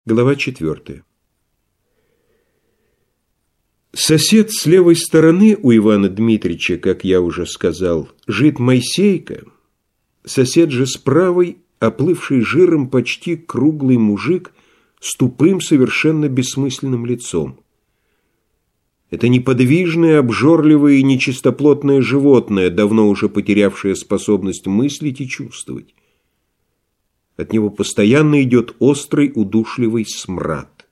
Глава 4. Сосед с левой стороны у Ивана Дмитрича, как я уже сказал, жид Моисейка. Сосед же с правой, оплывший жиром почти круглый мужик с тупым, совершенно бессмысленным лицом. Это неподвижное, обжорливое и нечистоплотное животное, давно уже потерявшее способность мыслить и чувствовать. От него постоянно идет острый, удушливый смрад.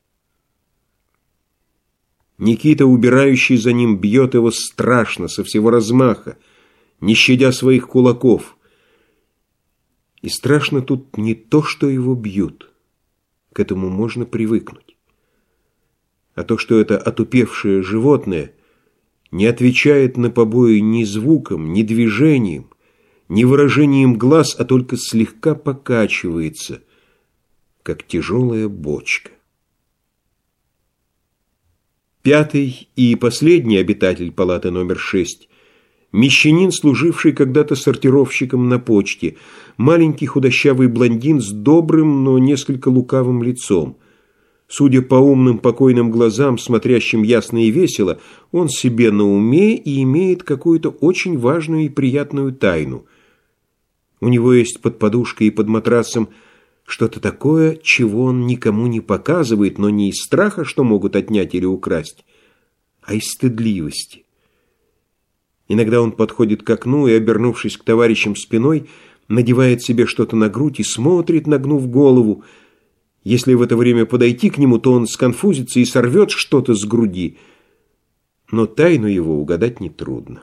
Никита, убирающий за ним, бьет его страшно, со всего размаха, не щадя своих кулаков. И страшно тут не то, что его бьют, к этому можно привыкнуть, а то, что это отупевшее животное не отвечает на побои ни звуком, ни движением, не выражением глаз, а только слегка покачивается, как тяжелая бочка. Пятый и последний обитатель палаты номер 6 – мещанин, служивший когда-то сортировщиком на почте, маленький худощавый блондин с добрым, но несколько лукавым лицом. Судя по умным покойным глазам, смотрящим ясно и весело, он себе на уме и имеет какую-то очень важную и приятную тайну. У него есть под подушкой и под матрасом что-то такое, чего он никому не показывает, но не из страха, что могут отнять или украсть, а из стыдливости. Иногда он подходит к окну и, обернувшись к товарищам спиной, надевает себе что-то на грудь и смотрит, нагнув голову. Если в это время подойти к нему, то он сконфузится и сорвет что-то с груди, но тайну его угадать нетрудно.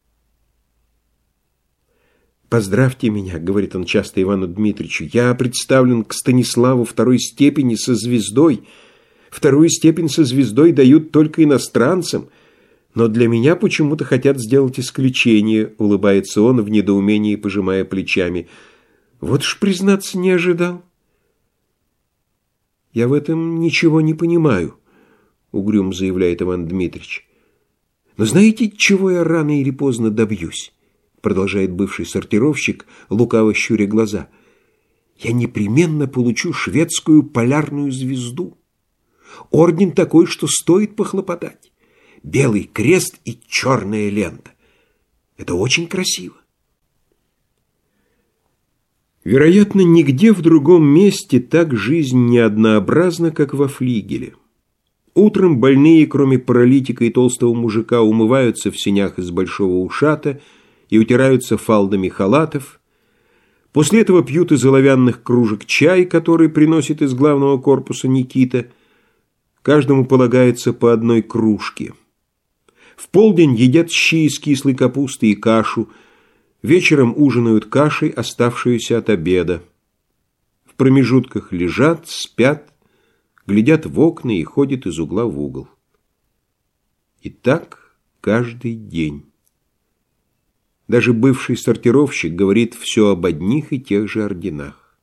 «Поздравьте меня», — говорит он часто Ивану Дмитричу, — «я представлен к Станиславу второй степени со звездой. Вторую степень со звездой дают только иностранцам, но для меня почему-то хотят сделать исключение», — улыбается он в недоумении, пожимая плечами. «Вот уж, признаться, не ожидал». «Я в этом ничего не понимаю», — угрюмо заявляет Иван Дмитрич. «Но знаете, чего я рано или поздно добьюсь?» — продолжает бывший сортировщик, лукаво щуря глаза. «Я непременно получу шведскую полярную звезду. Орден такой, что стоит похлопотать. Белый крест и черная лента. Это очень красиво». Вероятно, нигде в другом месте так жизнь не однообразна, как во флигеле. Утром больные, кроме паралитика и толстого мужика, умываются в сенях из большого ушата и утираются фалдами халатов. После этого пьют из оловянных кружек чай, который приносит из главного корпуса Никита. Каждому полагается по одной кружке. В полдень едят щи из кислой капусты и кашу. Вечером ужинают кашей, оставшуюся от обеда. В промежутках лежат, спят, глядят в окна и ходят из угла в угол. И так каждый день. Даже бывший сортировщик говорит все об одних и тех же орденах.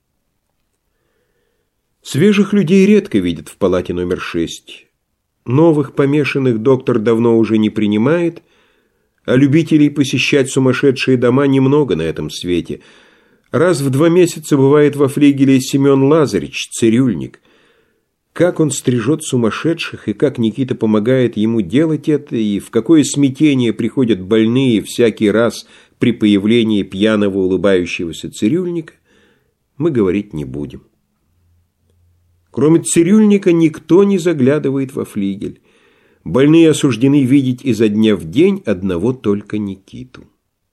Свежих людей редко видят в палате номер 6. Новых помешанных доктор давно уже не принимает, а любителей посещать сумасшедшие дома немного на этом свете. Раз в 2 месяца бывает во флигеле Семен Лазаревич, цирюльник. Как он стрижет сумасшедших, и как Никита помогает ему делать это, и в какое смятение приходят больные всякий раз при появлении пьяного улыбающегося цирюльника, мы говорить не будем. Кроме цирюльника никто не заглядывает во флигель. Больные осуждены видеть изо дня в день одного только Никиту.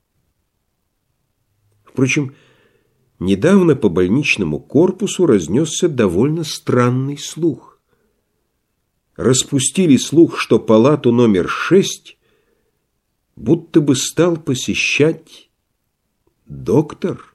Впрочем, недавно по больничному корпусу разнесся довольно странный слух. Распустили слух, что палату номер 6 будто бы стал посещать доктор.